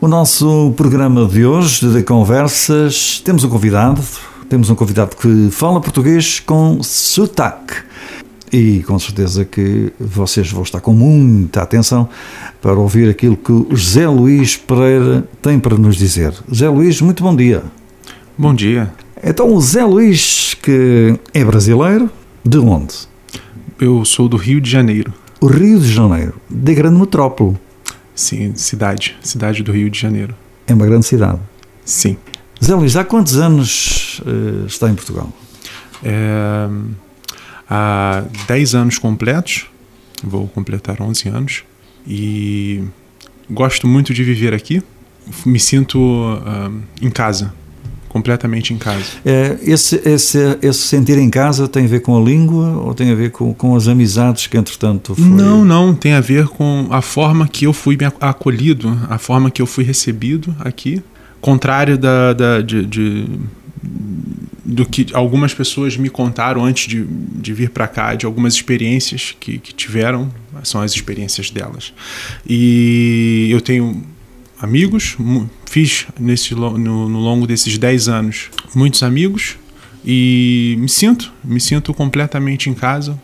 O nosso programa de hoje de conversas, temos um convidado que fala português com sotaque. E com certeza que vocês vão estar com muita atenção para ouvir aquilo que o José Luís Pereira tem para nos dizer. José Luís, muito bom dia. Bom dia. Então o José Luís, que é brasileiro, de onde? Eu sou do Rio de Janeiro. O Rio de Janeiro, de grande metrópole. Sim, cidade do Rio de Janeiro. É uma grande cidade. Sim. José Luís, há quantos anos está em Portugal? Há 10 anos completos, vou completar 11 anos, e gosto muito de viver aqui, me sinto em casa, completamente em casa. Esse sentir em casa tem a ver com a língua ou tem a ver com as amizades que entretanto foi... Não, tem a ver com a forma que eu fui acolhido, a forma que eu fui recebido aqui, contrário do que algumas pessoas me contaram antes de vir para cá, de algumas experiências que tiveram, são as experiências delas. E eu tenho amigos, fiz no longo desses 10 anos muitos amigos e me sinto completamente em casa,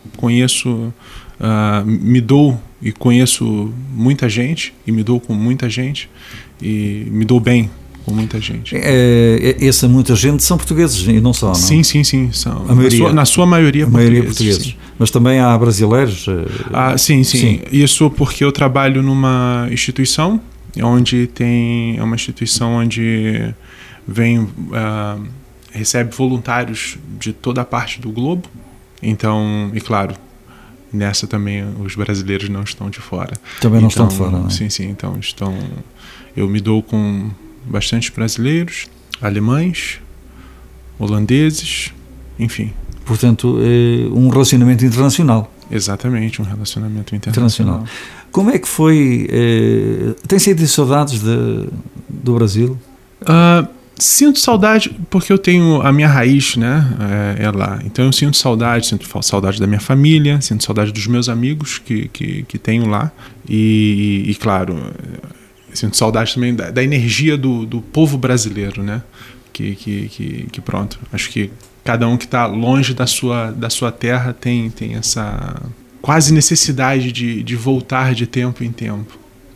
me dou e conheço muita gente e me dou com muita gente e me dou bem com muita gente. Essa muita gente são portugueses e não só, não? Sim. São, a maioria, na sua maioria portugueses. Sim. Mas também há brasileiros? Sim. Isso porque eu trabalho numa instituição é uma instituição onde recebe voluntários de toda a parte do globo. Então, e claro, nessa também os brasileiros não estão de fora. Também não estão de fora, não é? Sim. Então, eu me dou com bastante brasileiros, alemães, holandeses, enfim. Portanto, um relacionamento internacional. Exatamente, um relacionamento internacional. Como é que foi? Tem sentido saudades do Brasil? Sinto saudade porque eu tenho a minha raiz, né? É lá. Então eu sinto saudade da minha família, sinto saudade dos meus amigos que tenho lá. E claro, sinto saudade também da energia do povo brasileiro, né? Que pronto, acho que cada um que está longe da sua terra tem essa quase necessidade de voltar de tempo em tempo.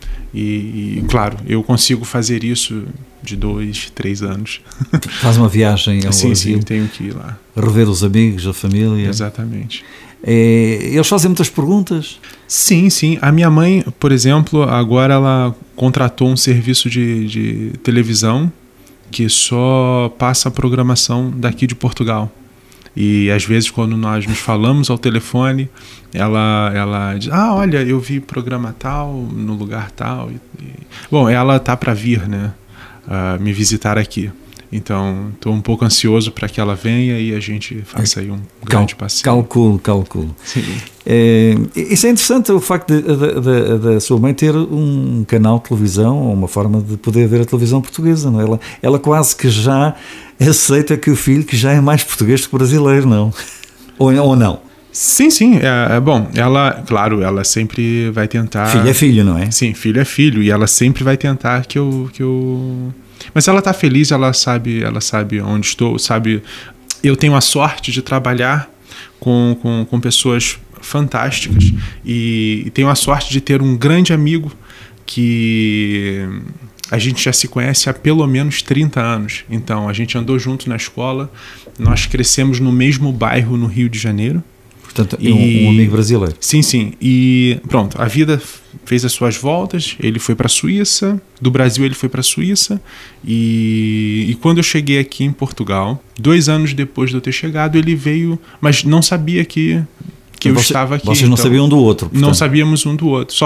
E claro, eu consigo fazer isso de 2, 3 anos. Faz uma viagem ao Brasil. Sim, tenho que ir lá. Rever os amigos, a família. Exatamente. Eles fazem muitas perguntas? Sim. A minha mãe, por exemplo, agora ela contratou um serviço de televisão que só passa a programação daqui de Portugal. E às vezes quando nós nos falamos ao telefone, ela diz, olha, eu vi programa tal, no lugar tal. Bom, ela tá para vir, né, me visitar aqui. Então, estou um pouco ansioso para que ela venha e a gente faça aí um grande passeio. Calculo. Sim. Isso é interessante, o facto da sua mãe ter um canal de televisão, ou uma forma de poder ver a televisão portuguesa, não é? Ela quase que já aceita que o filho que já é mais português do que brasileiro, não? Ou não? Sim. Bom, ela sempre vai tentar... Filho é filho, não é? Sim, filho é filho, e ela sempre vai tentar que eu... Mas ela está feliz, ela sabe onde estou, sabe... Eu tenho a sorte de trabalhar com pessoas fantásticas e tenho a sorte de ter um grande amigo que a gente já se conhece há pelo menos 30 anos. Então, a gente andou junto na escola, nós crescemos no mesmo bairro no Rio de Janeiro. Portanto, um amigo brasileiro. Sim. E pronto, a vida fez as suas voltas, ele foi para a Suíça, do Brasil ele foi para a Suíça, e quando eu cheguei aqui em Portugal, 2 anos depois de eu ter chegado, ele veio, mas não sabia que eu estava aqui. Vocês não sabiam um do outro? Portanto. Não sabíamos um do outro.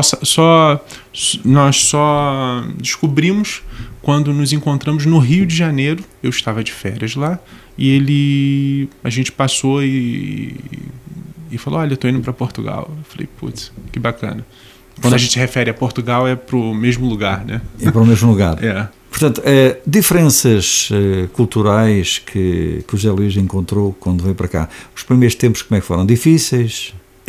Nós só descobrimos quando nos encontramos no Rio de Janeiro. Eu estava de férias lá, e a gente passou e falou, olha, eu tô indo para Portugal. Eu falei, putz, que bacana. Quando a gente se refere a Portugal é pro mesmo lugar, né? É para o mesmo lugar. É. Portanto, diferenças culturais que o José Luís encontrou quando veio para cá. Os primeiros tempos como é que foram? Difíceis?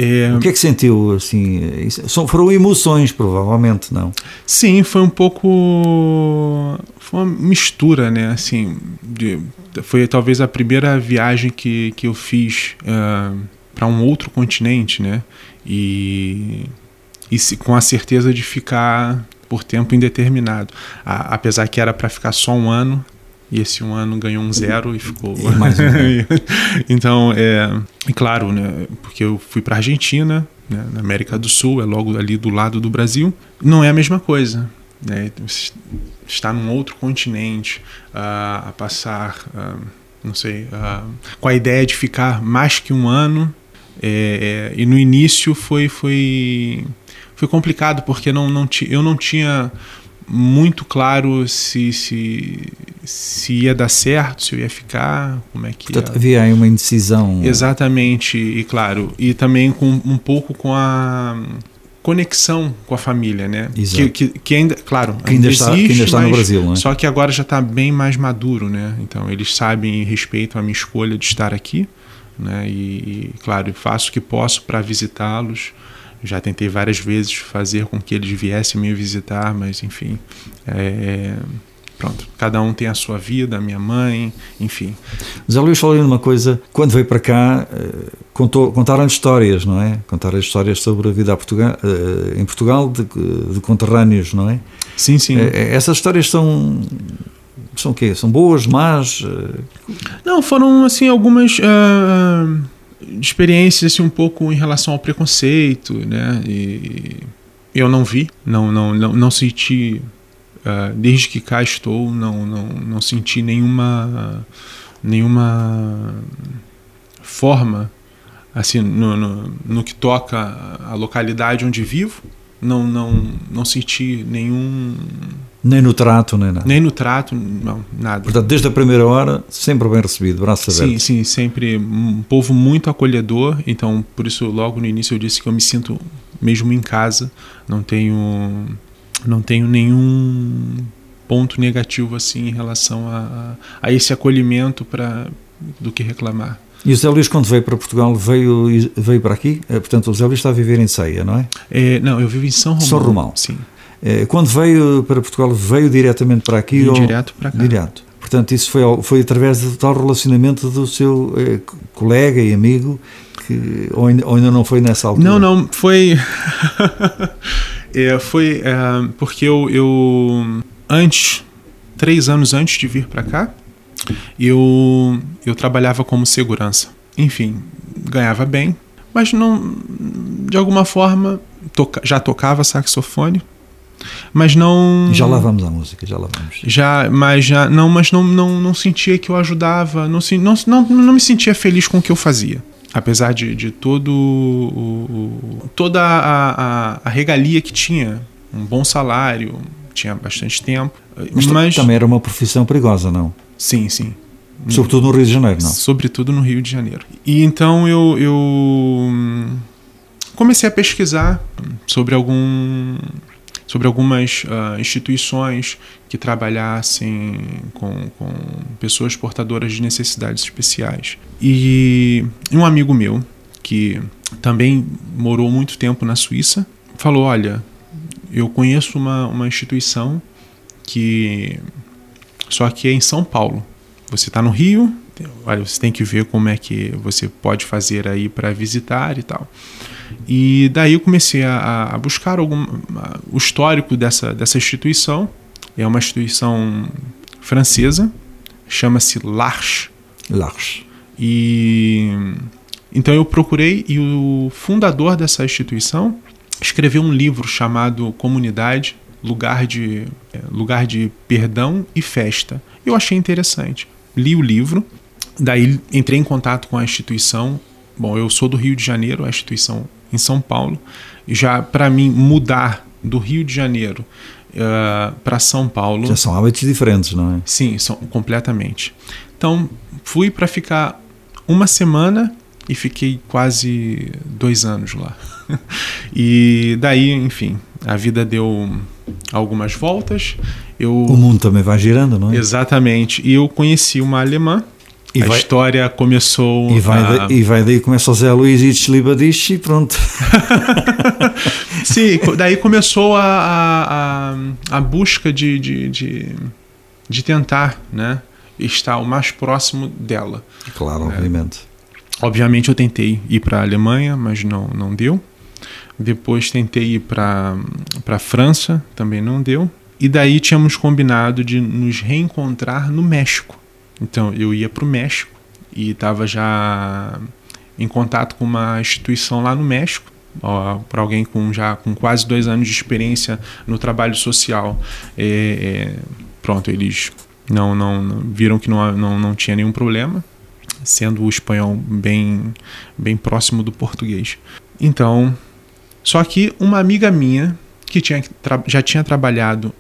O que é que sentiu, assim? Foram emoções, provavelmente, não? Sim, foi um pouco... Foi uma mistura, né? Assim, foi talvez a primeira viagem que eu fiz para um outro continente, né? E com a certeza de ficar por tempo indeterminado. Apesar que era para ficar só um ano, e esse um ano ganhou um 0 e ficou... E mais um 0. Então, e claro, né, porque eu fui para a Argentina, né, na América do Sul, é logo ali do lado do Brasil, não é a mesma coisa, né? Estar num outro continente, a passar, não sei, com a ideia de ficar mais que um ano, e no início foi complicado, porque eu não tinha muito claro se ia dar certo, se eu ia ficar, como é que Portanto, havia aí uma indecisão. Exatamente, e claro, e também um pouco com a conexão com a família, né? Que ainda, claro, que ainda está no Brasil, não é? Só que agora já está bem mais maduro, né? Então eles sabem e respeitam a minha escolha de estar aqui, né? E claro, faço o que posso para visitá-los. Já tentei várias vezes fazer com que eles viessem me visitar, mas enfim, pronto, cada um tem a sua vida, a minha mãe, enfim. Zé Luís falou uma coisa, quando veio para cá, contaram histórias, não é? Contaram histórias sobre a vida em Portugal, de conterrâneos, não é? Sim, sim. Essas histórias são o quê? São boas, más? Não, foram assim algumas... experiências assim, um pouco em relação ao preconceito, né? E eu não vi, não senti, desde que cá estou, não senti nenhuma forma, assim, no que toca a localidade onde vivo, não senti nenhum... Nem no trato, nem nada. Nem no trato, não, nada. Portanto, desde a primeira hora, sempre bem recebido, braços abertos. Sim, sempre um povo muito acolhedor, então por isso logo no início eu disse que eu me sinto mesmo em casa, não tenho nenhum ponto negativo assim em relação a esse acolhimento do que reclamar. E o Zé Luís, quando veio para Portugal, veio para aqui? Portanto, o Zé Luís está a viver em Ceia, não é? Não, eu vivo em São Romão. São Romão. Sim. Quando veio para Portugal, veio diretamente para aqui? Direto para cá. Direto. Portanto, isso foi através do tal relacionamento do seu colega e amigo, ou ainda não foi nessa altura? Não, foi... foi porque eu 3 anos antes de vir para cá, eu trabalhava como segurança. Enfim, ganhava bem, mas não, de alguma forma, já tocava saxofone, mas não... Já lá vamos à música, já lá vamos. Mas não sentia que eu ajudava, não me sentia feliz com o que eu fazia. Apesar de toda a regalia que tinha, um bom salário, tinha bastante tempo. Mas também era uma profissão perigosa, não? Sim. Sobretudo no Rio de Janeiro, não? Sobretudo no Rio de Janeiro. E então eu comecei a pesquisar sobre algumas instituições que trabalhassem com pessoas portadoras de necessidades especiais. E um amigo meu, que também morou muito tempo na Suíça, falou, olha, eu conheço uma instituição só que é em São Paulo. Você está no Rio, olha, você tem que ver como é que você pode fazer aí para visitar e tal. E daí eu comecei a buscar o histórico dessa instituição. É uma instituição francesa, chama-se L'Arche. E então eu procurei, e o fundador dessa instituição escreveu um livro chamado Comunidade, Lugar de Perdão e Festa. Eu achei interessante. Li o livro, daí entrei em contato com a instituição. Bom, eu sou do Rio de Janeiro, a instituição em São Paulo. E já, para mim, mudar do Rio de Janeiro para São Paulo... Já são hábitos diferentes, não é? Sim, são completamente. Então, fui para ficar 1 semana e fiquei quase 2 anos lá. E daí, enfim, a vida deu algumas voltas. O mundo também vai girando, não é? Exatamente. E eu conheci uma alemã A história começou... E vai daí, começa o Zé Luís e Deslibadiche e pronto. Sim, daí começou a busca de tentar, né, estar o mais próximo dela. Claro, obviamente. Obviamente eu tentei ir para a Alemanha, mas não deu. Depois tentei ir para a França, também não deu. E daí tínhamos combinado de nos reencontrar no México. Então eu ia para o México e estava já em contato com uma instituição lá no México, para alguém com quase 2 anos de experiência no trabalho social. Pronto, eles não viram que não tinha nenhum problema, sendo o espanhol bem próximo do português. Então, só que uma amiga minha que já tinha trabalhado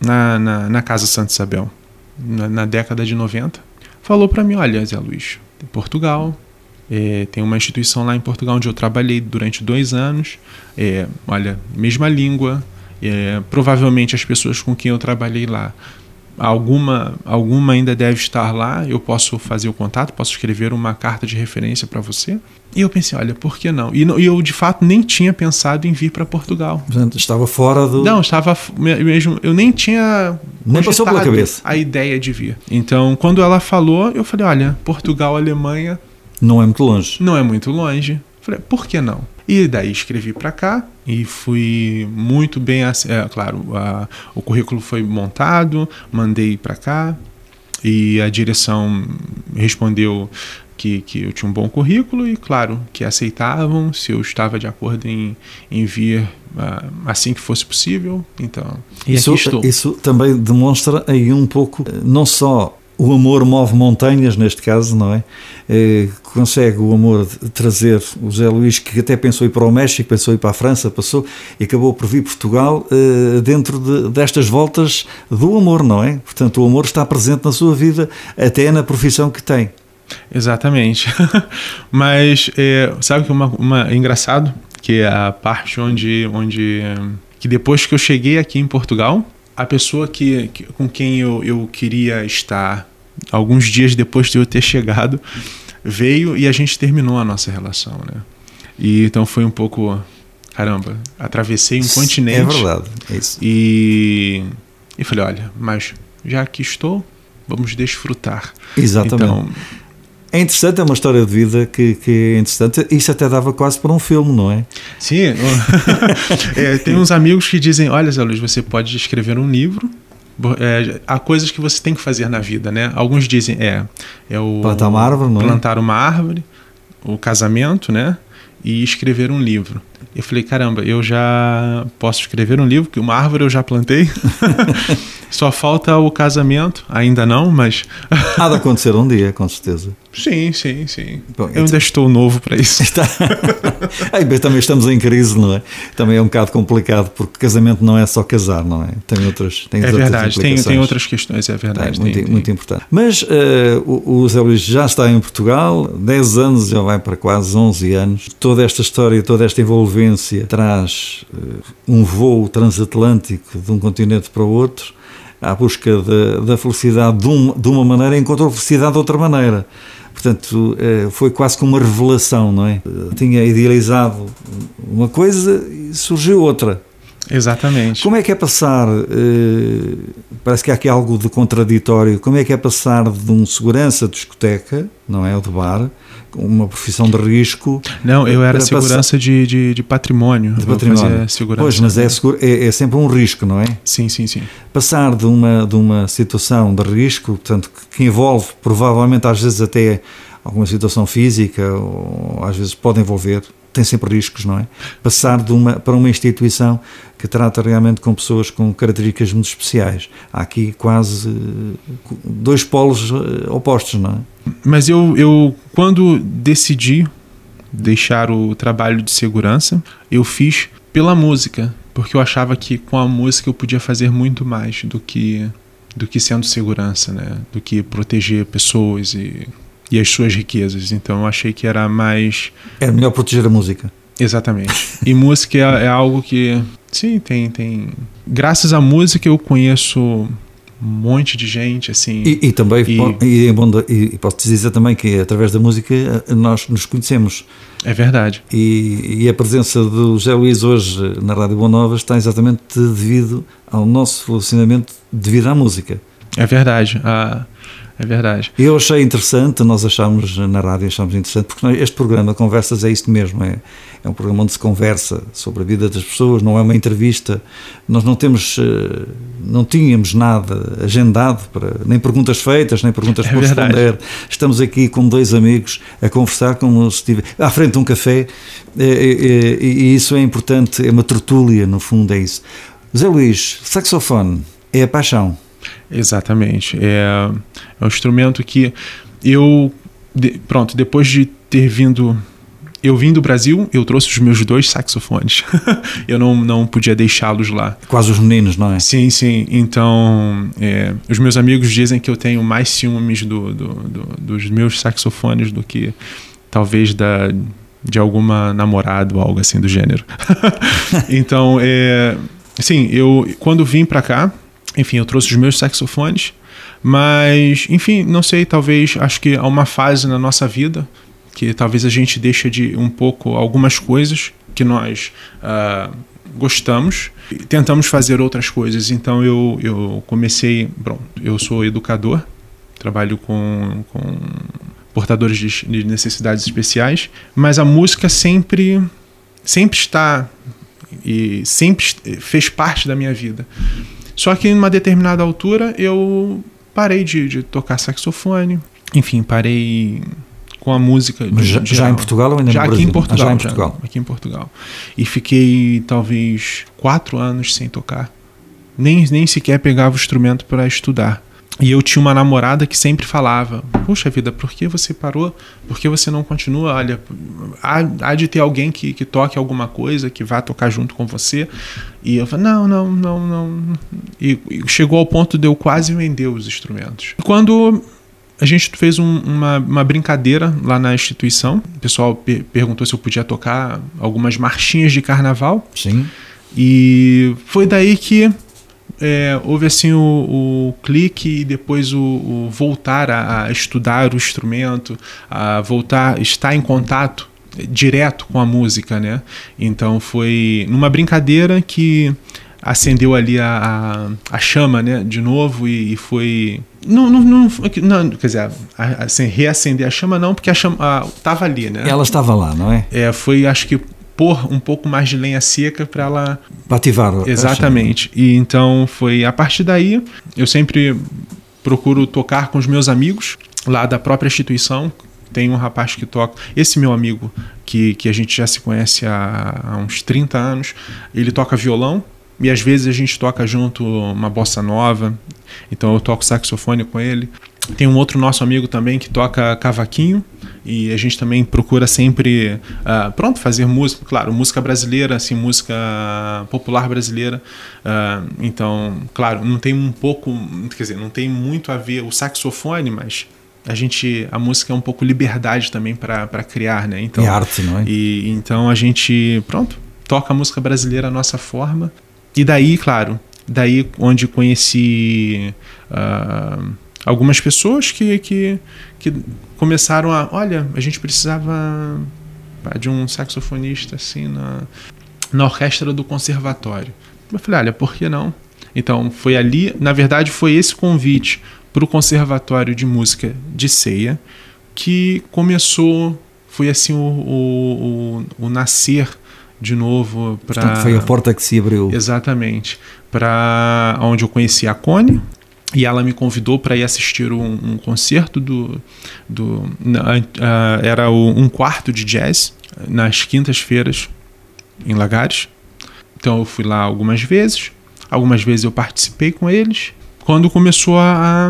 na Casa Santa Isabel na década de 90, falou para mim: olha, Zé Luís, em Portugal, tem uma instituição lá em Portugal onde eu trabalhei durante 2 anos, olha, mesma língua, provavelmente as pessoas com quem eu trabalhei lá, alguma ainda deve estar lá, eu posso fazer o contato, posso escrever uma carta de referência para você. E eu pensei, olha, por que não? E eu, de fato, nem tinha pensado em vir para Portugal. Estava fora do... Não, estava mesmo... Eu nem tinha... Nem passou pela cabeça. A ideia de vir. Então, quando ela falou, eu falei, olha, Portugal, Alemanha... Não é muito longe. Não é muito longe. Falei, por que não? E daí escrevi para cá e fui muito bem... claro, o currículo foi montado, mandei para cá e a direção respondeu que eu tinha um bom currículo e, claro, que aceitavam se eu estava de acordo em vir assim que fosse possível. Então, aqui estou. Isso também demonstra aí um pouco, não só o amor move montanhas, neste caso, não é? Consegue o amor trazer o Zé Luís, que até pensou ir para o México, pensou ir para a França, passou e acabou por vir Portugal dentro destas voltas do amor, não é? Portanto, o amor está presente na sua vida, até na profissão que tem. Exatamente. Mas sabe que é engraçado que é a parte onde que depois que eu cheguei aqui em Portugal, a pessoa com quem eu queria estar alguns dias depois de eu ter chegado veio e a gente terminou a nossa relação, né? E então foi um pouco, caramba, atravessei um continente. É verdade, é isso. E falei, olha, mas já aqui estou, vamos desfrutar. Exatamente. Então, é interessante, é uma história de vida que é interessante. Isso até dava quase para um filme, não é? Sim. Tem uns amigos que dizem, olha, Zé Luís, você pode escrever um livro. Há coisas que você tem que fazer na vida, né? Alguns dizem, plantar uma árvore, não é? Plantar uma árvore, o casamento, né? E escrever um livro. Eu falei, caramba, eu já posso escrever um livro, que uma árvore eu já plantei. Só falta o casamento, ainda não, mas... Há de acontecer um dia, com certeza. Sim. Bom, eu ainda estou novo para isso. Também estamos em crise, não é? Também é um bocado complicado, porque casamento não é só casar, não é? Tem outras verdade, tem outras questões, é verdade. Muito importante. Mas o Zé Luís já está em Portugal, 10 anos, já vai para quase 11 anos. Toda esta história, toda esta envolvência traz um voo transatlântico de um continente para o outro, à busca da felicidade de uma maneira, encontrou felicidade de outra maneira. Portanto, foi quase como uma revelação, não é? Tinha idealizado uma coisa e surgiu outra. Exatamente. Como é que é passar, parece que há aqui algo de contraditório, como é que é passar de um segurança de discoteca, não é, ou de bar, uma profissão de risco... Não, eu era segurança de património. De património. Segurança. Pois, mas é sempre um risco, não é? Sim. Passar de uma situação de risco, portanto, que envolve provavelmente às vezes até alguma situação física, ou às vezes pode envolver, tem sempre riscos, não é? Passar para uma instituição que trata realmente com pessoas com características muito especiais. Há aqui quase 2 polos opostos, não é? Mas eu quando decidi deixar o trabalho de segurança, eu fiz pela música, porque eu achava que com a música eu podia fazer muito mais do que sendo segurança, né? Do que proteger pessoas e as suas riquezas. Então eu achei que era mais... Era melhor proteger a música. Exatamente. E música é algo que, sim, tem... Graças à música eu conheço monte de gente, assim. E também, e posso dizer também que através da música nós nos conhecemos. É verdade. E a presença do José Luís hoje na Rádio Boa Nova está exatamente devido ao nosso relacionamento devido à música. É verdade. É verdade. Eu achei interessante, nós achámos na rádio, interessante, porque este programa Conversas é isto mesmo, é um programa onde se conversa sobre a vida das pessoas, não é uma entrevista, nós não tínhamos nada agendado, nem perguntas feitas, nem perguntas por responder, estamos aqui com dois amigos a conversar como se estivesse à frente de um café, e isso é importante, é uma tertúlia, no fundo é isso. Zé Luís, saxofone é a paixão. Exatamente. É um instrumento que depois de ter vindo... Eu vim do Brasil, eu trouxe os meus 2 saxofones. Eu não podia deixá-los lá. Quase os meninos, não é? Sim, sim. Então, os meus amigos dizem que eu tenho mais ciúmes dos meus saxofones do que talvez de alguma namorada ou algo assim do gênero. Então, sim, eu quando vim pra cá, enfim, eu trouxe os meus saxofones, mas, enfim, não sei, talvez, acho que há uma fase na nossa vida que talvez a gente deixe de um pouco algumas coisas que nós gostamos e tentamos fazer outras coisas. Então eu comecei, eu sou educador, trabalho com portadores de necessidades especiais, mas a música sempre está e sempre fez parte da minha vida. Só que em uma determinada altura eu parei de tocar saxofone, enfim, parei com a música. Mas já em Portugal ou ainda já no aqui Brasil? em Portugal, já em Portugal. Aqui em Portugal. E fiquei talvez 4 anos sem tocar. Nem sequer pegava o instrumento para estudar. E eu tinha uma namorada que sempre falava: puxa vida, por que você parou? Por que você não continua? Olha, há de ter alguém que toque alguma coisa, que vá tocar junto com você. E eu falei, não. E chegou ao ponto de eu quase vender os instrumentos. Quando a gente fez uma brincadeira lá na instituição, o pessoal perguntou se eu podia tocar algumas marchinhas de carnaval. Sim. E foi daí que houve assim o clique e depois o voltar a estudar o instrumento, a voltar a estar em contato direto com a música, né? Então foi numa brincadeira que acendeu ali a chama, né? De novo e foi... Não, quer dizer, assim, reacender a chama não, porque a chama estava ali, né? Ela estava lá, não é? Foi, acho que pôr um pouco mais de lenha seca para ela... Para ativar. Exatamente. E então foi a partir daí, eu sempre procuro tocar com os meus amigos lá da própria instituição. Tem um rapaz que toca, esse meu amigo, que a gente já se conhece há uns 30 anos, ele toca violão e às vezes a gente toca junto uma bossa nova, então eu toco saxofone com ele. Tem um outro nosso amigo também que toca cavaquinho e a gente também procura sempre fazer música, claro, música brasileira, assim, música popular brasileira. Então, claro, não tem não tem muito a ver o saxofone, mas a música é um pouco liberdade também para criar, né? Então, é arte, não é? E então a gente, toca a música brasileira à nossa forma. E daí, claro, onde conheci algumas pessoas que começaram olha, a gente precisava de um saxofonista assim na orquestra do conservatório. Eu falei, olha, por que não? Então foi ali, na verdade foi esse convite para o Conservatório de Música de Ceia que começou, foi assim o nascer de novo. Portanto, foi a porta que se abriu. Exatamente. Para onde eu conheci a Connie. E ela me convidou para ir assistir um concerto era um quarto de jazz nas quintas-feiras em Lagares. Então eu fui lá algumas vezes eu participei com eles. Quando começou a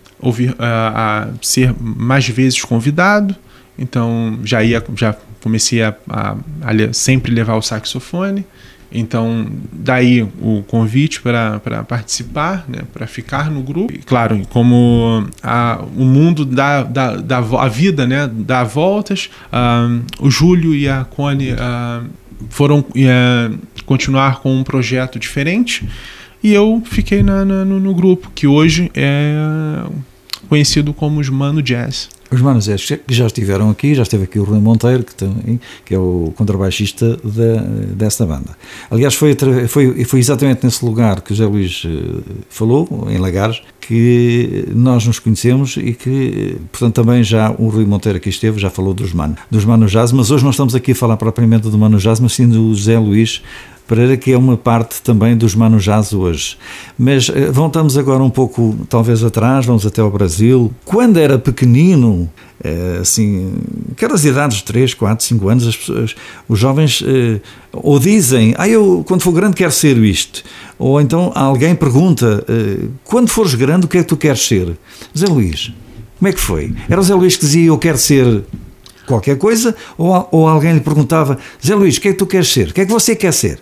ser mais vezes convidado, então já comecei a sempre levar o saxofone. Então, daí o convite para participar, né, para ficar no grupo. E, claro, como o mundo a vida, né, dá voltas, o Júlio e a Connie foram continuar com um projeto diferente. E eu fiquei no grupo, que hoje é conhecido como os Mano Jazz. Os Manos Jazz que já estiveram aqui, já esteve aqui o Rui Monteiro, que é o contrabaixista desta banda. Aliás, foi exatamente nesse lugar que o José Luís falou, em Lagares, que nós nos conhecemos e que, portanto, também já o Rui Monteiro aqui esteve, já falou dos Mano Jazz, mas hoje não estamos aqui a falar propriamente do Mano Jazz, mas sim do José Luís Pereira, que é uma parte também dos Mano Jazz hoje. Mas voltamos agora um pouco, talvez atrás, vamos até ao Brasil. Quando era pequenino, assim, aquelas idades de 3, 4, 5 anos, os jovens ou dizem, eu quando for grande quero ser isto. Ou então alguém pergunta, quando fores grande o que é que tu queres ser? Zé Luís, como é que foi? Era o Zé Luís que dizia, eu quero ser qualquer coisa? Ou alguém lhe perguntava, Zé Luís, o que é que tu queres ser? O que é que você quer ser?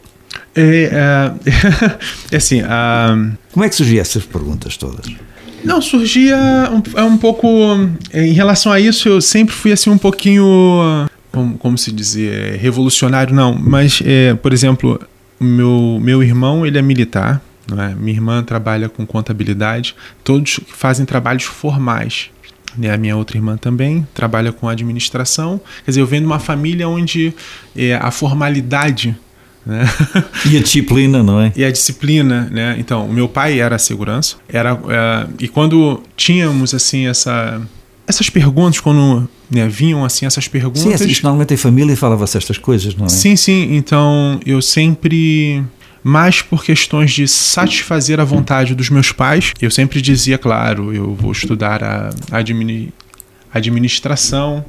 Assim, como é que surgiam essas perguntas todas? Não, surgia um pouco em relação a isso. Eu sempre fui assim um pouquinho, como se dizer, revolucionário, não, mas por exemplo, meu irmão, ele é militar, não é? Minha irmã trabalha com contabilidade, todos fazem trabalhos formais. A minha outra irmã também trabalha com administração. Quer dizer, eu venho de uma família onde a formalidade, né? E a disciplina, não é? E a disciplina, né? Então, o meu pai era segurança, e quando tínhamos assim essas perguntas, quando vinham assim essas perguntas... Sim, assim, normalmente em família falava-se estas coisas, não é? Sim, então eu sempre... Mas por questões de satisfazer a vontade dos meus pais, eu sempre dizia, claro, eu vou estudar a administração,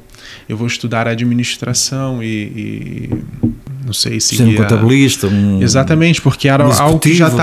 e não sei se um contabilista, exatamente, porque era algo que já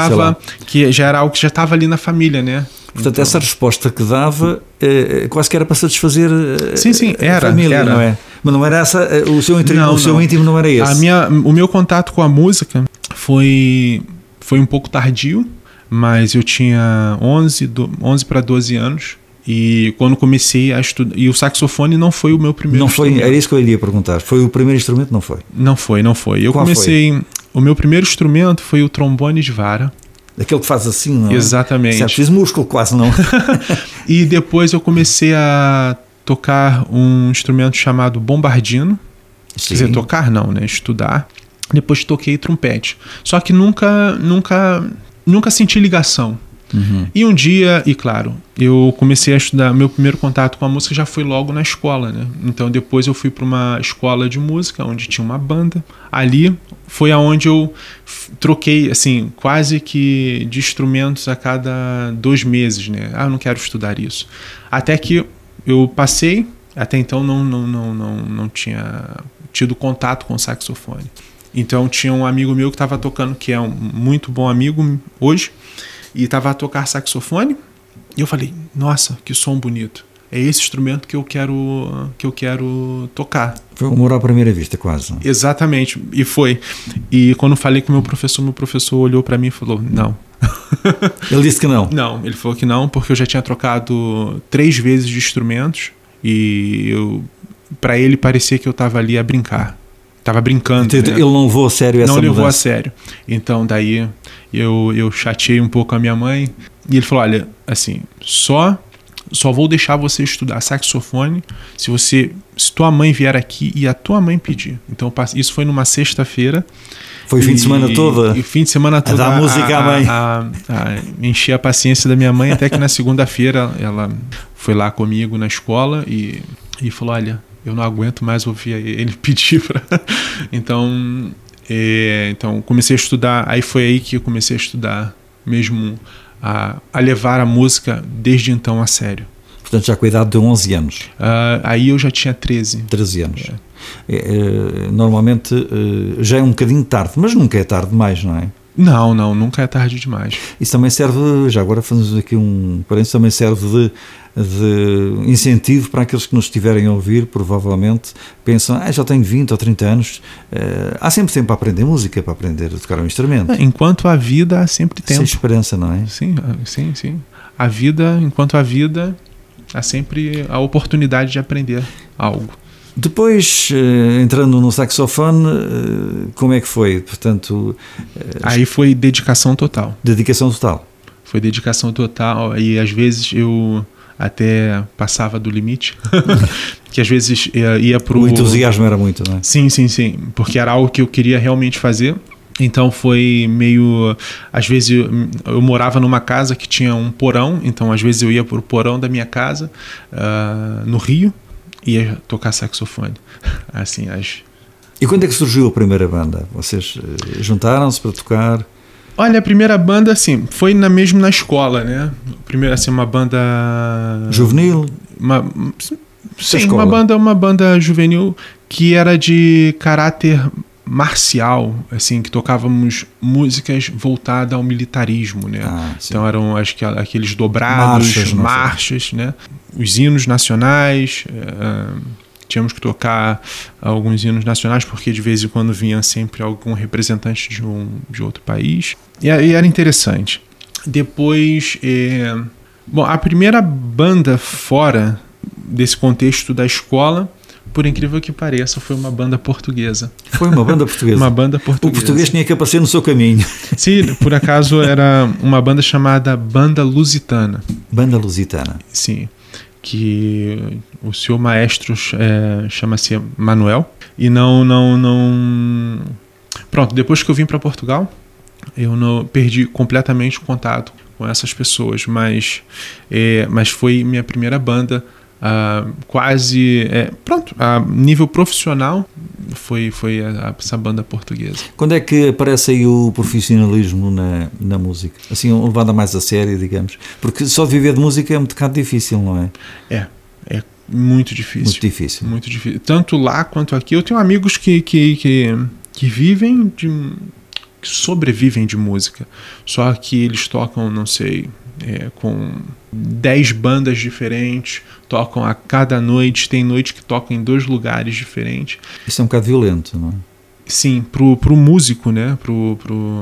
estava ali na família, né? Portanto, então, essa resposta que dava quase que era para satisfazer a família, não é? Mas não era essa, o seu íntimo não era esse. O meu contato com a música foi um pouco tardio, mas eu tinha 11 para 12 anos. E quando comecei a estudar... E o saxofone não foi o meu primeiro instrumento. Era isso que eu iria perguntar. Foi o primeiro instrumento? Não foi? Não foi. Eu comecei... O meu primeiro instrumento foi o trombone de vara. Aquele que faz assim, não é? Exatamente. Certo, fiz músculo quase, não. E depois eu comecei a tocar um instrumento chamado bombardino. Sim. Quer dizer, tocar não, né? Estudar. Depois toquei trompete. Só que nunca senti ligação. Uhum. E um dia, e claro, eu comecei a estudar, meu primeiro contato com a música já foi logo na escola, né? Então depois eu fui para uma escola de música, onde tinha uma banda. Ali foi aonde eu troquei, assim, quase que de instrumentos a cada 2 meses, né? Eu não quero estudar isso. Até que eu passei, até então não tinha tido contato com o saxofone. Então tinha um amigo meu que estava tocando, que é um muito bom amigo hoje, e estava a tocar saxofone, e eu falei, nossa, que som bonito. É esse instrumento que eu quero tocar. Foi um amor à primeira vista, quase. Exatamente, e foi. E quando eu falei com meu professor olhou para mim e falou, não. Ele disse que não? Não, ele falou que não, porque eu já tinha trocado 3 vezes de instrumentos, e para ele parecia que eu estava ali a brincar. Estava brincando. Então, né? Ele não levou a sério essa mudança? Não levou a sério. Então, daí eu chateei um pouco a minha mãe. E ele falou, olha, assim, só vou deixar você estudar saxofone se tua mãe vier aqui e a tua mãe pedir. Então, isso foi numa sexta-feira. Foi o fim de semana todo? E fim de semana todo. A dar música à mãe. Encher a paciência da minha mãe, até que na segunda-feira ela foi lá comigo na escola e falou, olha, eu não aguento mais ouvir ele pedir para... Então comecei a estudar. Aí foi aí que eu comecei a estudar mesmo, a levar a música desde então a sério. Portanto, já com a idade de 11 anos. Aí eu já tinha 13 anos. Normalmente já é um bocadinho tarde, mas nunca é tarde demais, não é? Não, nunca é tarde demais. Isso também serve, já agora fazemos aqui um parênteses, também serve de incentivo para aqueles que nos estiverem a ouvir, provavelmente pensam, já tenho 20 ou 30 anos, há sempre tempo para aprender música, para aprender a tocar um instrumento. Enquanto há vida, há sempre tempo. Sem esperança, não é? Sim. A vida, enquanto há vida, há sempre a oportunidade de aprender algo. Depois, entrando no saxofone, como é que foi? Portanto, aí foi dedicação total. Dedicação total. Foi dedicação total e às vezes eu até passava do limite, que às vezes ia pro... O entusiasmo era muito, não é? Sim, porque era algo que eu queria realmente fazer. Então foi meio... Às vezes eu morava numa casa que tinha um porão, então às vezes eu ia pro porão da minha casa, no Rio, e ia tocar saxofone. Assim, E quando é que surgiu a primeira banda? Vocês juntaram-se para tocar? Olha, a primeira banda, assim, foi mesmo na escola, né? Primeiro, assim, uma banda... Juvenil? Sim, uma banda juvenil que era de caráter marcial, assim, que tocávamos músicas voltadas ao militarismo, né? Então eram, acho que, aqueles dobrados, marchas, né? Os hinos nacionais... Tínhamos que tocar alguns hinos nacionais, porque de vez em quando vinha sempre algum representante de outro país. E era interessante. Depois, a primeira banda fora desse contexto da escola, por incrível que pareça, foi uma banda portuguesa. Foi uma banda portuguesa? Uma banda portuguesa. O português tinha que aparecer no seu caminho. Sim, por acaso era uma banda chamada Banda Lusitana. Banda Lusitana. Sim. Que o seu maestro chama-se Manuel. E Pronto, depois que eu vim para Portugal, eu não perdi completamente o contato com essas pessoas, mas foi minha primeira banda, quase... pronto, a nível profissional, foi essa banda portuguesa. Quando é que aparece aí o profissionalismo na música? Assim, levada mais a sério, digamos. Porque só viver de música é um bocado difícil, não é? É muito difícil. Muito difícil. Muito difícil. Tanto lá quanto aqui. Eu tenho amigos que vivem que sobrevivem de música. Só que eles tocam, não sei... com 10 bandas diferentes, tocam a cada noite, tem noite que tocam em 2 lugares diferentes. Isso é um bocado violento, não é? Sim, pro músico, né? Pro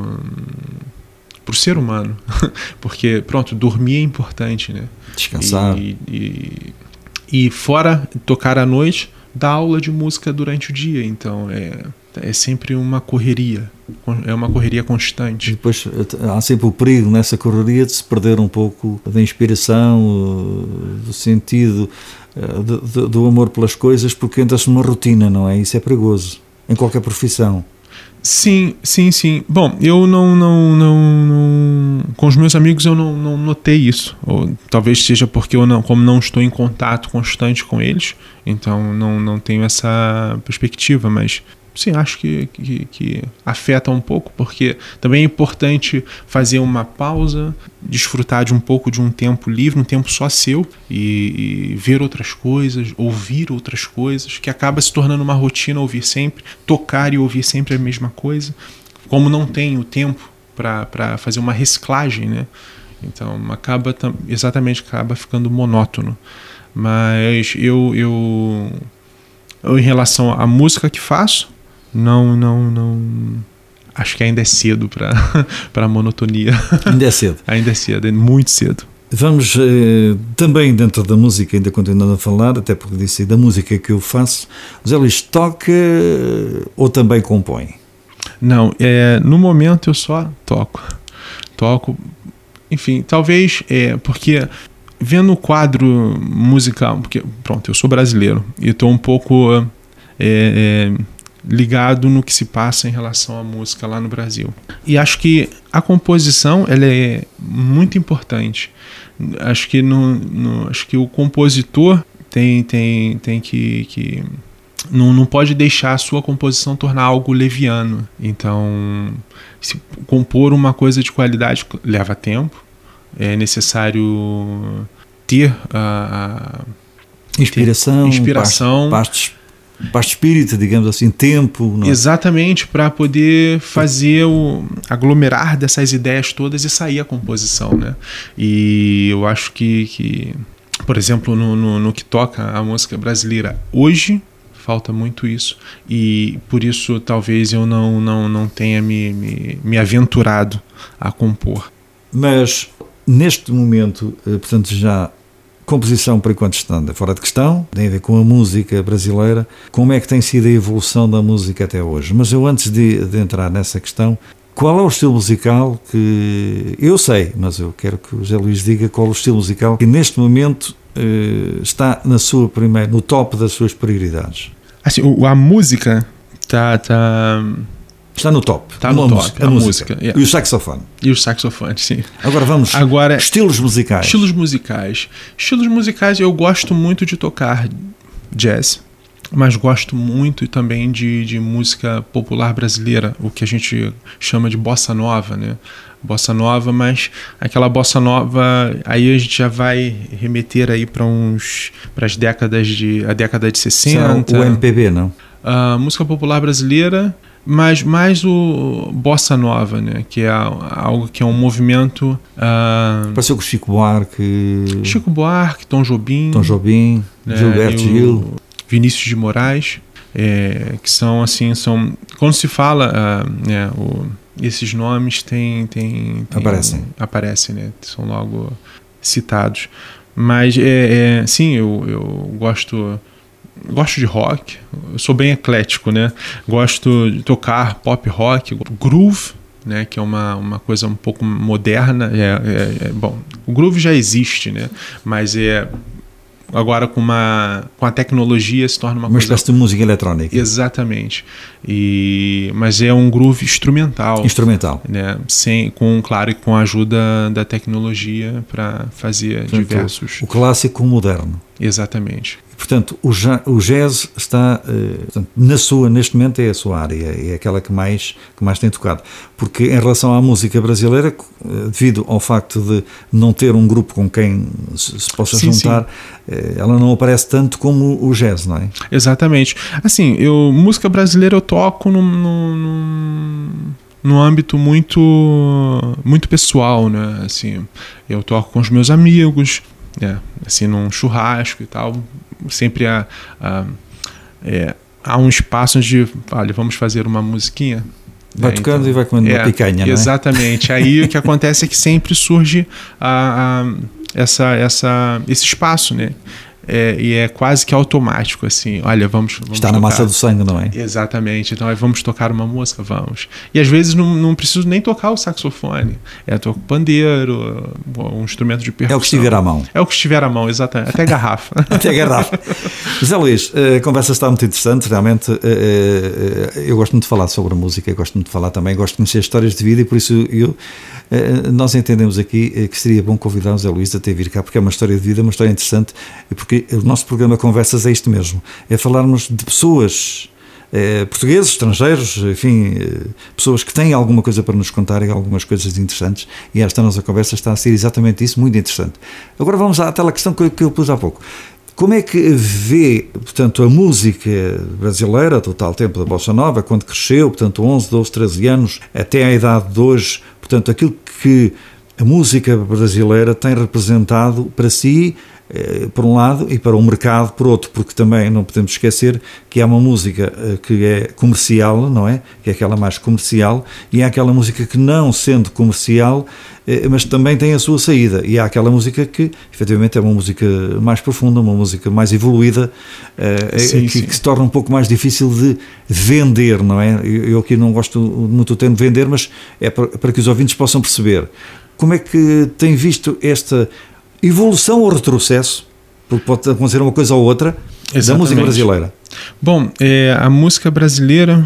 ser humano. Porque, pronto, dormir é importante, né? Descansar. E fora tocar à noite, dar aula de música durante o dia. Então, é sempre uma correria. É uma correria constante. E depois há sempre o perigo nessa correria de se perder um pouco da inspiração, do sentido, do amor pelas coisas, porque entra-se numa rotina, não é? Isso é perigoso, em qualquer profissão. Sim. Bom, eu não com os meus amigos eu não notei isso. Ou talvez seja porque como não estou em contato constante com eles, então não tenho essa perspectiva, mas sim, acho que afeta um pouco, porque também é importante fazer uma pausa, desfrutar de um pouco de um tempo livre, um tempo só seu, e ver outras coisas, ouvir outras coisas, que acaba se tornando uma rotina ouvir sempre, tocar e ouvir sempre a mesma coisa, como não tem o tempo para fazer uma reciclagem, né? Então acaba ficando monótono. Mas eu em relação à música que faço, não. Acho que ainda é cedo para a monotonia. Ainda é cedo. Ainda é cedo, é muito cedo. Vamos também dentro da música, ainda continuando a falar, até porque disse da música que eu faço. José Luís, toca ou também compõe? Não, no momento eu só toco. Enfim, talvez porque vendo o quadro musical, porque pronto, eu sou brasileiro e estou um pouco ligado no que se passa em relação à música lá no Brasil. E acho que a composição ela é muito importante. Acho que acho que o compositor tem que não pode deixar a sua composição tornar algo leviano. Então, se compor uma coisa de qualidade leva tempo. É necessário ter a inspiração, parte de espírito, digamos assim, tempo. Não? Exatamente, para poder fazer aglomerar dessas ideias todas e sair a composição, né? E eu acho que por exemplo, no que toca a música brasileira hoje, falta muito isso. E por isso talvez eu não tenha me aventurado a compor. Mas neste momento, portanto, já composição, por enquanto, estando fora de questão, tem a ver com a música brasileira, como é que tem sido a evolução da música até hoje. Mas eu, antes de entrar nessa questão, qual é o estilo musical que... Eu sei, mas eu quero que o José Luís diga qual é o estilo musical que neste momento está no top das suas prioridades. Assim, a música está no top. Está no top. A música. Yeah. E o saxofone. E o saxofone, sim. Agora vamos. Estilos musicais. Estilos musicais, eu gosto muito de tocar jazz, mas gosto muito também de música popular brasileira, o que a gente chama de bossa nova, né? Bossa nova, mas aquela bossa nova, aí a gente já vai remeter aí para a década de 60. O MPB, não? Música popular brasileira, mas mais o bossa nova, né? Que é algo que é um movimento... Pareceu com Chico Buarque, Tom Jobim, né? Gilberto Gil, Vinícius de Moraes, que são assim, quando se fala esses nomes aparecem, né? São logo citados. Mas sim, eu gosto de rock, eu sou bem eclético, né? Gosto de tocar pop rock, groove, né? Que é uma coisa um pouco moderna. Bom, o groove já existe, né? Mas agora com a tecnologia se torna uma espécie de música eletrónica. Exatamente. Mas é um groove instrumental, né? Claro, com a ajuda da tecnologia para fazer diversos... O clássico com o moderno. Exatamente. Portanto, o jazz está, neste momento é a sua área, é aquela que mais tem tocado. Porque em relação à música brasileira, devido ao facto de não ter um grupo com quem se possa juntar, ela não aparece tanto como o jazz, não é? Exatamente. Assim, música brasileira eu toco num âmbito muito, muito pessoal, né? Assim, eu toco com os meus amigos, assim, num churrasco e tal. Sempre há um espaço onde, olha, vamos fazer uma musiquinha. Vai tocando e vai comendo uma picanha, né? Exatamente. Aí o que acontece é que sempre surge esse espaço, né? E é quase que automático, assim, olha, vamos está tocar. Na massa do sangue, não é? Exatamente, então vamos tocar uma música, vamos. E às vezes não preciso nem tocar o saxofone, toco pandeiro, um instrumento de percussão. É o que estiver à mão. É o que estiver à mão, exatamente, até garrafa. Até garrafa. José Luís, a conversa está muito interessante, realmente. Eu gosto muito de falar sobre a música, gosto muito de falar também, gosto de conhecer histórias de vida, e por isso nós entendemos aqui que seria bom convidar o José Luís a ter vir cá, porque é uma história de vida, uma história interessante, porque o nosso programa Conversas é isto mesmo, é falarmos de pessoas portugueses, estrangeiros, enfim, pessoas que têm alguma coisa para nos contar e algumas coisas interessantes, e esta nossa conversa está a ser exatamente isso, muito interessante. Agora vamos àquela questão que eu pus há pouco. Como é que vê, portanto, a música brasileira, do tal tempo da Bossa Nova, quando cresceu, portanto, 11, 12, 13 anos, até à idade de hoje, portanto, aquilo que a música brasileira tem representado para si, por um lado, e para o mercado por outro, porque também não podemos esquecer que há uma música que é comercial, não é? Que é aquela mais comercial, e há aquela música que, não sendo comercial, mas também tem a sua saída, e há aquela música que efetivamente é uma música mais profunda, uma música mais evoluída, que se torna um pouco mais difícil de vender, não é? Eu aqui não gosto muito do termo vender, mas é para que os ouvintes possam perceber. Como é que tem visto esta evolução ou retrocesso, porque pode acontecer uma coisa ou outra, da música brasileira? Bom, a música brasileira,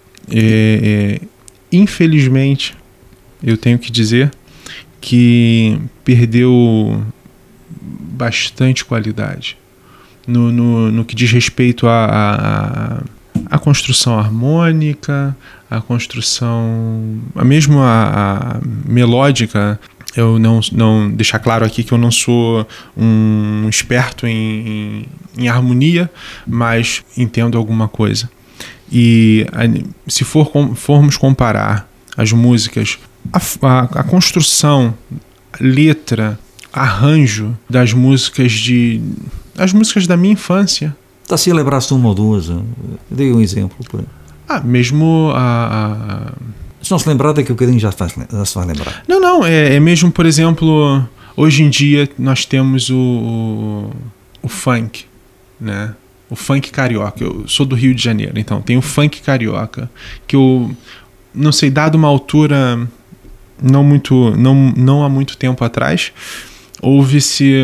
infelizmente, eu tenho que dizer que perdeu bastante qualidade no que diz respeito à construção harmônica, a construção, mesmo a melódica. Eu não deixar claro aqui que eu não sou um experto em harmonia, mas entendo alguma coisa. E se formos comparar as músicas, a construção, letra, arranjo das músicas da minha infância. Está-se a lembrar-se de uma ou duas? Dei um exemplo. Mesmo Se não se lembrar, daqui a bocadinho já se vai lembrar. Não, é mesmo, por exemplo, Hoje em dia nós temos o funk, né? O funk carioca. Eu sou do Rio de Janeiro, então tem o funk carioca, que eu não sei, dado uma altura não há muito tempo atrás, houve-se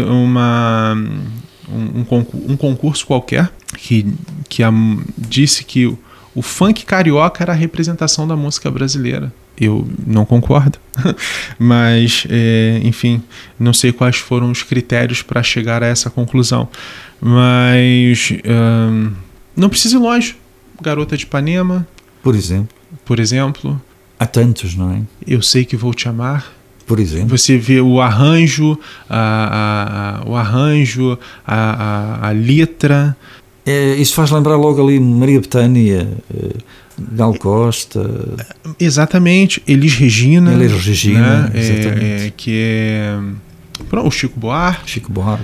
um concurso qualquer que disse que o funk carioca era a representação da música brasileira. Eu não concordo, mas enfim, não sei quais foram os critérios para chegar a essa conclusão, mas não precisa ir longe. Garota de Ipanema, por exemplo. Há tantos, não é? Eu Sei Que Vou Te Amar, por exemplo. Você vê o arranjo, a letra. Isso faz lembrar logo ali Maria Bethânia, Gal Costa. Exatamente, Elis Regina. Né? Que é o Chico Buarque.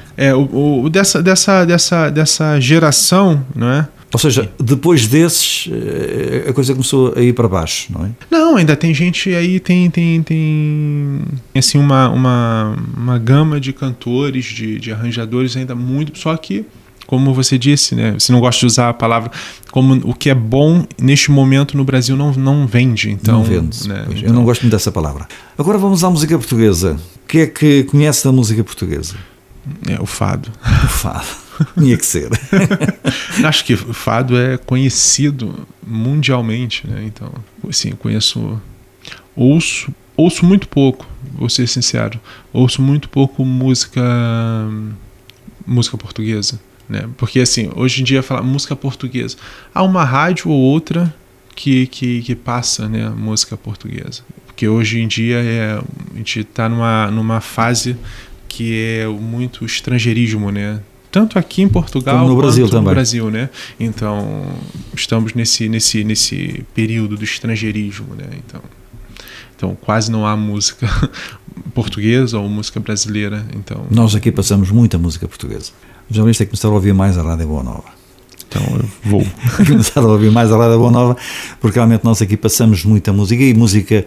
Dessa geração, não é? Ou seja, depois desses, a coisa começou a ir para baixo, não é? Não, ainda tem gente aí, tem assim, uma gama de cantores, de arranjadores ainda muito, só que, como você disse, né? Você não gosta de usar a palavra, como o que é bom neste momento no Brasil não vende. Então, não vende, né? Então... Eu não gosto muito dessa palavra. Agora vamos à música portuguesa. O que é que conhece da música portuguesa? O fado. O fado. Tinha que ser. Acho que o fado é conhecido mundialmente, né? Então, assim, ouço muito pouco, vou ser sincero, ouço muito pouco música portuguesa, né? Porque assim, hoje em dia falar música portuguesa, há uma rádio ou outra que passa, né, música portuguesa, porque hoje em dia a gente está numa fase que é muito estrangeirismo, né? Tanto aqui em Portugal como no Brasil quanto também. No Brasil, né? Então, estamos nesse período do estrangeirismo, né? Então quase não há música portuguesa ou música brasileira. Então, nós aqui passamos muita música portuguesa. O jornalista tem que começar a ouvir mais a Rádio Boa Nova. Então eu vou começar a ouvir mais a Rádio Boa Nova, porque realmente nós aqui passamos muita música, e música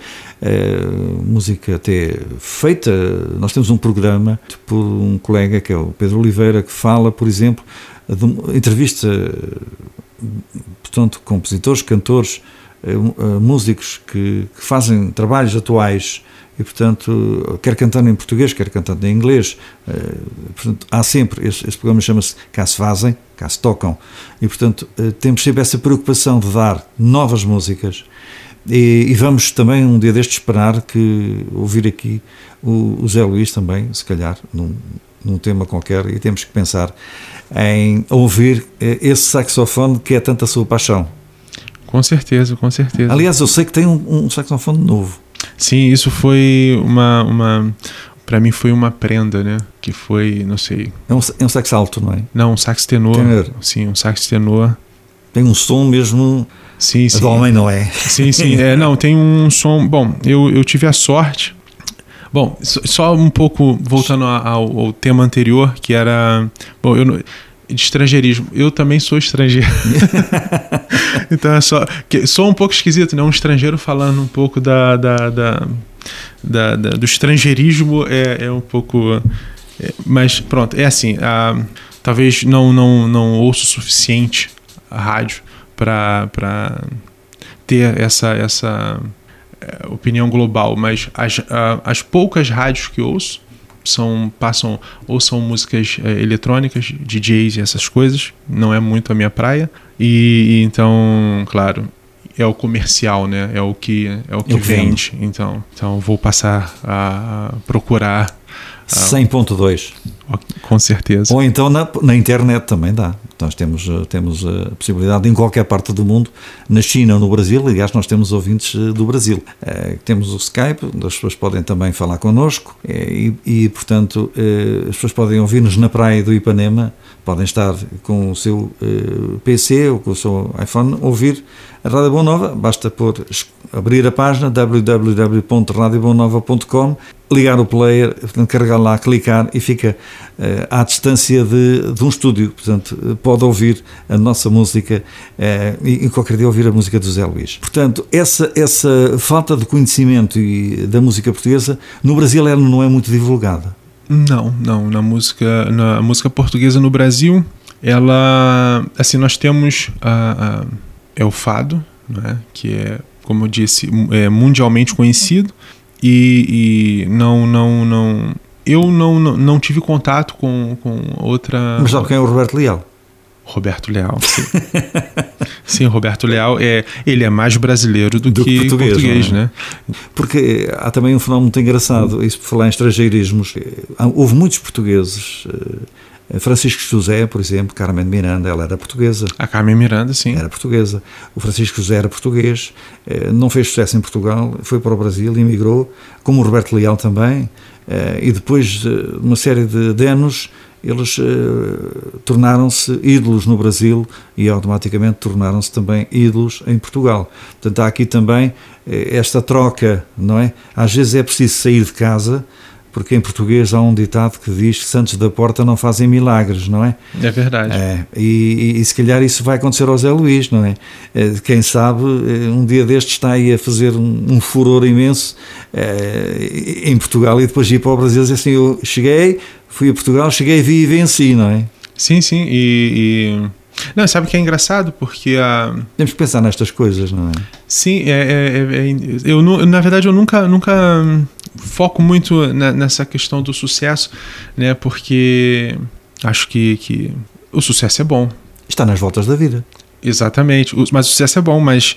até feita. Nós temos um programa por um colega que é o Pedro Oliveira, que fala, por exemplo, entrevista, portanto, compositores, cantores, músicos que fazem trabalhos atuais, e portanto, quer cantando em português, quer cantando em inglês, portanto, há sempre, este programa chama-se Cá se Fazem, Cá se Tocam, e portanto temos sempre essa preocupação de dar novas músicas, e vamos também um dia destes esperar ouvir aqui o Zé Luís também, se calhar num tema qualquer, e temos que pensar em ouvir esse saxofone que é tanto a sua paixão. Com certeza. Aliás, eu sei que tem um saxofone novo. Sim, isso foi para mim foi uma prenda, né? Que foi, não sei... É um sax alto, não é? Não, um sax tenor. Sim, um sax tenor. Tem um som mesmo... Sim. Do homem, não é? Sim. Não, tem um som... Bom, eu tive a sorte... Bom, só um pouco voltando ao tema anterior, que era... Bom, de estrangeirismo. Eu também sou estrangeiro. Então sou um pouco esquisito, né? Um estrangeiro falando um pouco do estrangeirismo é um pouco... mas pronto, é assim, talvez não ouço o suficiente a rádio para ter essa opinião global, mas as poucas rádios que ouço são músicas eletrônicas, DJs e essas coisas. Não é muito a minha praia, e então, claro, é o comercial, né? É o que vende. Então vou passar a procurar 100.2. Com certeza. Ou então na internet também dá. Nós temos a possibilidade em qualquer parte do mundo, na China ou no Brasil. Aliás, nós temos ouvintes do Brasil. Temos o Skype, onde as pessoas podem também falar connosco, e portanto as pessoas podem ouvir-nos na praia do Ipanema, podem estar com o seu PC ou com o seu iPhone, ouvir a Rádio Boa Nova. Basta abrir a página www.radioboanova.com, ligar o player, carregar lá, clicar, e fica à distância de um estúdio. Portanto, pode ouvir a nossa música e qualquer dia ouvir a música do Zé Luís. Portanto, essa falta de conhecimento da música portuguesa no Brasil não é muito divulgada. Não. Na música portuguesa no Brasil, ela, assim, nós temos o fado, né, que é, como eu disse, mundialmente conhecido, e eu não tive contato com outra... Mas sabe quem é o Roberto Leal? Roberto Leal, sim. Sim, Roberto Leal, ele é mais brasileiro do que português, né? Porque há também um fenómeno muito engraçado, isso por falar em estrangeirismos. Houve muitos portugueses, Francisco José, por exemplo, Carmen Miranda, ela era portuguesa. A Carmen Miranda, sim. Era portuguesa. O Francisco José era português, não fez sucesso em Portugal, foi para o Brasil, emigrou, como o Roberto Leal também, e depois de uma série de anos, eles tornaram-se ídolos no Brasil e automaticamente tornaram-se também ídolos em Portugal. Portanto, há aqui também esta troca, não é? Às vezes é preciso sair de casa, porque em português há um ditado que diz que santos da porta não fazem milagres, não é? É verdade. E se calhar isso vai acontecer ao Zé Luís, não é? Quem sabe, um dia destes está aí a fazer um furor imenso em Portugal e depois ir para o Brasil e dizer assim, eu fui a Portugal, cheguei, vi e venci, não é? Sim, Não, sabe o que é engraçado? Porque temos que pensar nestas coisas, não é? Sim, na verdade eu nunca foco muito nessa questão do sucesso, né? Porque acho que o sucesso é bom. Está nas voltas da vida. Exatamente, mas o sucesso é bom, mas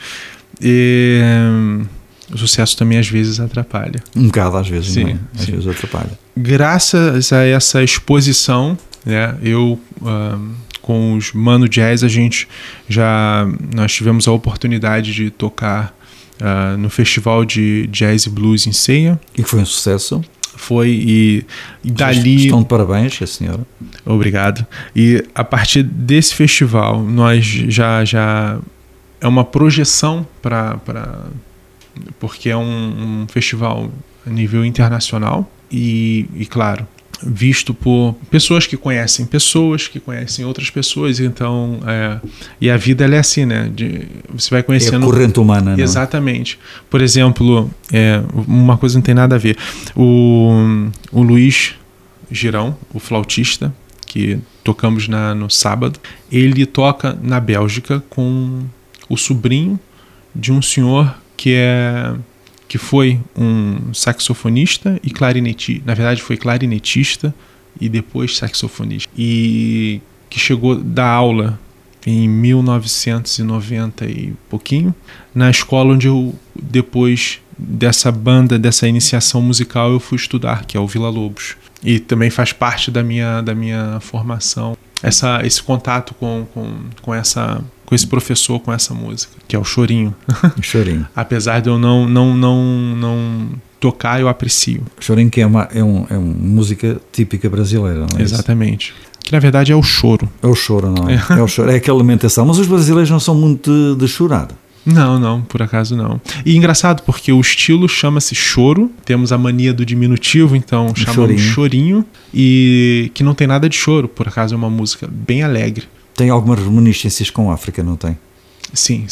o sucesso também às vezes atrapalha. Um bocado às vezes, sim, não é? Às sim. vezes atrapalha. Graças a essa exposição, né, eu com os Mano Jazz nós tivemos a oportunidade de tocar no Festival de Jazz e Blues em Ceia. E que foi um sucesso. Foi, e dali... Estão de parabéns, a senhora. Obrigado. E a partir desse festival, nós já é uma projeção porque é um festival a nível internacional e claro, visto por pessoas que conhecem outras pessoas, então e a vida ela é assim, né? Você vai conhecendo... É a corrente humana, não é? Exatamente. Por exemplo, uma coisa não tem nada a ver. O Luiz Girão, o flautista, que tocamos no sábado, ele toca na Bélgica com o sobrinho de um senhor que foi um saxofonista e clarinetista. Na verdade, foi clarinetista e depois saxofonista. E que chegou da aula em 1990 e pouquinho, na escola onde eu, depois dessa banda, dessa iniciação musical, eu fui estudar, que é o Vila Lobos. E também faz parte da minha formação, esse contato com esse professor, com essa música, que é o Chorinho. O Chorinho. Apesar de eu não tocar, eu aprecio. O Chorinho que é uma música típica brasileira, não é? Exatamente. Que na verdade é o choro. É o choro, não é? É o choro, é aquela lamentação. Mas os brasileiros não são muito de chorar. Não, por acaso não. E engraçado, porque o estilo chama-se choro, temos a mania do diminutivo, então chamamos chorinho, e que não tem nada de choro, por acaso é uma música bem alegre. Tem algumas reminiscências com a África, não tem? Sim.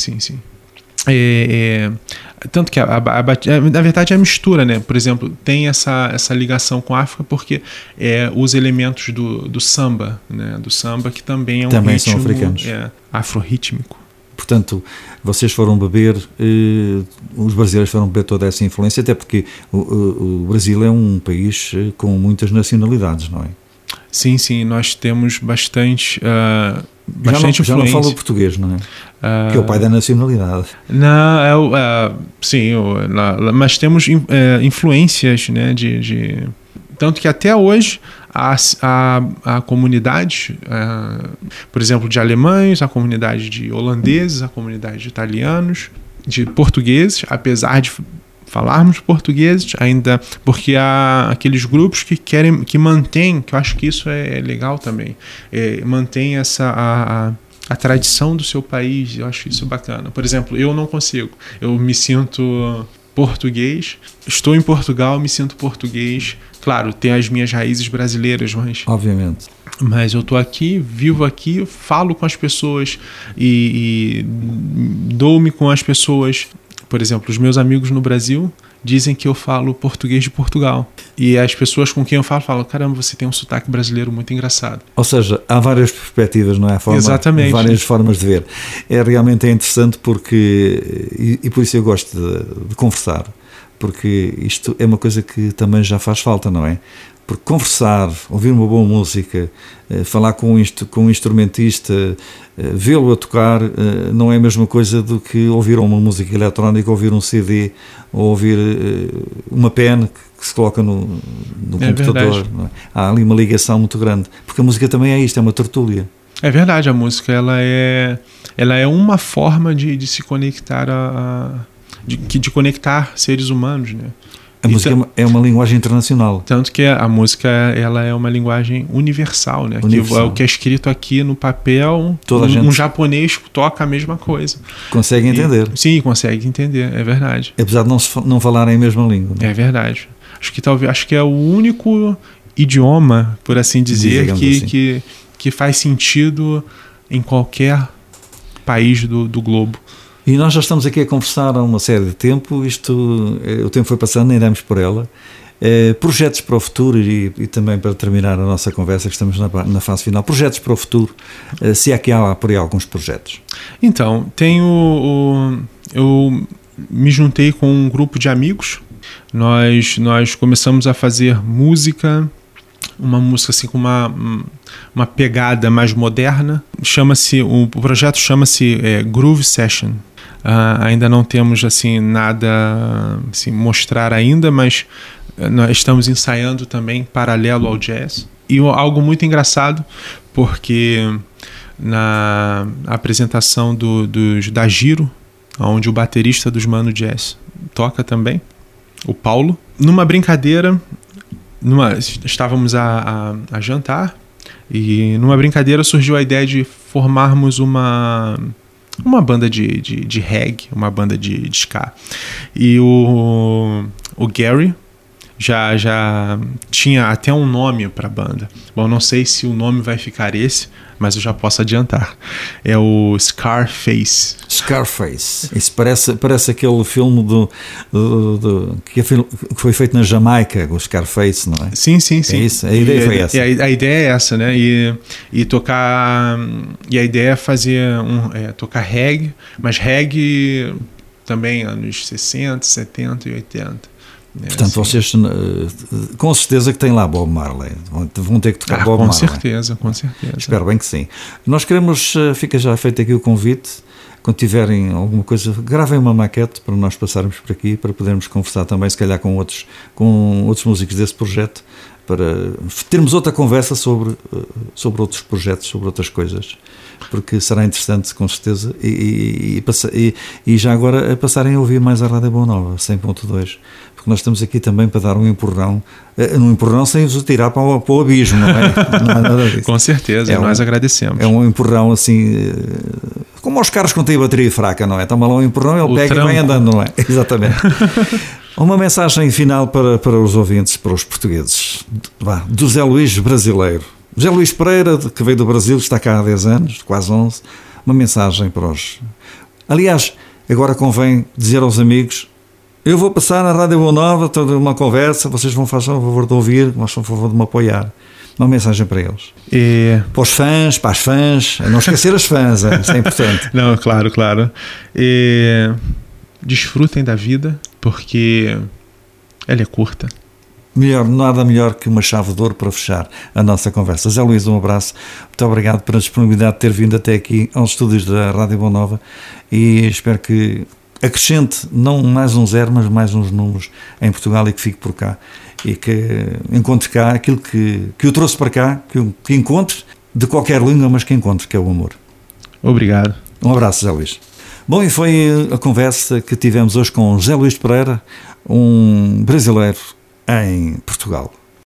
Tanto que na verdade é a mistura, né? Por exemplo, tem essa ligação com a África porque os elementos do samba, né? Do samba, que também é um também ritmo, são africanos. Afro-rítmico. Portanto, vocês foram beber, os brasileiros foram beber toda essa influência, até porque o Brasil é um país com muitas nacionalidades, não é? Sim, nós temos bastante influência. Já não falo português, não é? Que é o pai da nacionalidade. Não, sim, mas temos influências, né, tanto que até hoje a comunidade, por exemplo, de alemães, a comunidade de holandeses, a comunidade de italianos, de portugueses, apesar de falarmos português ainda, porque há aqueles grupos que mantêm, que eu acho que isso é legal também, mantém a tradição do seu país. Eu acho isso bacana. Por exemplo, eu não consigo, eu me sinto português, estou em Portugal, me sinto português, claro, tenho as minhas raízes brasileiras, obviamente, mas eu estou aqui, vivo aqui, falo com as pessoas e dou-me com as pessoas. Por exemplo, os meus amigos no Brasil, dizem que eu falo português de Portugal. E as pessoas com quem eu falo falam, caramba, você tem um sotaque brasileiro muito engraçado. Ou seja, há várias perspectivas, não é? Exatamente. Várias formas de ver. Realmente é interessante porque, e por isso eu gosto de conversar, porque isto é uma coisa que também já faz falta, não é? Porque conversar, ouvir uma boa música, falar com um instrumentista, vê-lo a tocar, não é a mesma coisa do que ouvir uma música eletrónica, ouvir um CD, ou ouvir uma pen que se coloca no computador. Não é? Há ali uma ligação muito grande, porque a música também é isto, é uma tertúlia. É verdade, a música ela é uma forma de se conectar de conectar seres humanos, né? A música é uma linguagem internacional. Tanto que a música ela é uma linguagem universal, né? Que é o que é escrito aqui no papel, um japonês toca a mesma coisa. Consegue entender. Sim, consegue entender, é verdade. Apesar de não falarem a mesma língua. Né? É verdade. Acho que é o único idioma, por assim dizer, que faz sentido em qualquer país do globo. E nós já estamos aqui a conversar há uma série de tempo, o tempo foi passando, nem damos por ela. Projetos para o futuro e também para terminar a nossa conversa, que estamos na fase final, projetos para o futuro, se é que há por aí alguns projetos. Então, eu me juntei com um grupo de amigos, nós começamos a fazer uma música assim com uma pegada mais moderna. O projeto chama-se Groove Session. Ainda não temos assim nada assim, mostrar ainda, mas nós estamos ensaiando também paralelo ao jazz. E algo muito engraçado, porque na apresentação da Giro, onde o baterista dos Mano Jazz toca também, o Paulo, numa brincadeira, estávamos a jantar, e numa brincadeira surgiu a ideia de formarmos uma banda de reggae, uma banda de ska. E o Gary já tinha até um nome para a banda. Bom, não sei se o nome vai ficar esse, mas eu já posso adiantar. É o Scarface. Scarface. Isso parece aquele filme que foi feito na Jamaica, o Scarface, não é? Sim. É isso? A ideia foi essa. A ideia é essa, né? E tocar... E a ideia é fazer tocar reggae, mas reggae também anos 60, 70 e 80. Portanto, assim, vocês com certeza que têm lá Bob Marley, vão ter que tocar Bob Marley. Com certeza. Espero bem que sim. Nós queremos, fica já feito aqui o convite, quando tiverem alguma coisa, gravem uma maquete para nós passarmos por aqui, para podermos conversar também, se calhar com outros músicos desse projeto, para termos outra conversa sobre outros projetos, sobre outras coisas, porque será interessante com certeza, e já agora passarem a ouvir mais a Rádio Boa Nova 100.2, porque nós estamos aqui também para dar um empurrão sem os tirar para o abismo, não é? Não é nada disso. Com certeza, nós agradecemos. É um empurrão assim, como aos carros quando têm bateria fraca, não é? Toma lá um empurrão, ele pega e vai andando, não é? Exatamente. Uma mensagem final para os ouvintes, para os portugueses, do Zé Luís brasileiro. Zé Luís Pereira, que veio do Brasil, está cá há 10 anos, quase 11, uma mensagem para os... Aliás, agora convém dizer aos amigos, eu vou passar na Rádio Boa Nova, toda uma conversa, vocês vão fazer o favor de ouvir, nós vamos favor de me apoiar. Uma mensagem para eles. Para os fãs, para as fãs, não esquecer as fãs, isso é importante. Não, claro. Desfrutem da vida, porque ela é curta. Nada melhor que uma chave de ouro para fechar a nossa conversa. Zé Luís, um abraço. Muito obrigado pela disponibilidade de ter vindo até aqui aos estúdios da Rádio Boa Nova, e espero que acrescente não mais um zero, mas mais uns números em Portugal, e que fique por cá, e que encontre cá aquilo que o trouxe para cá, que encontre de qualquer língua, mas que encontre, que é o amor. Obrigado. Um abraço, Zé Luís. Bom, e foi a conversa que tivemos hoje com Zé Luís Pereira, um brasileiro em Portugal.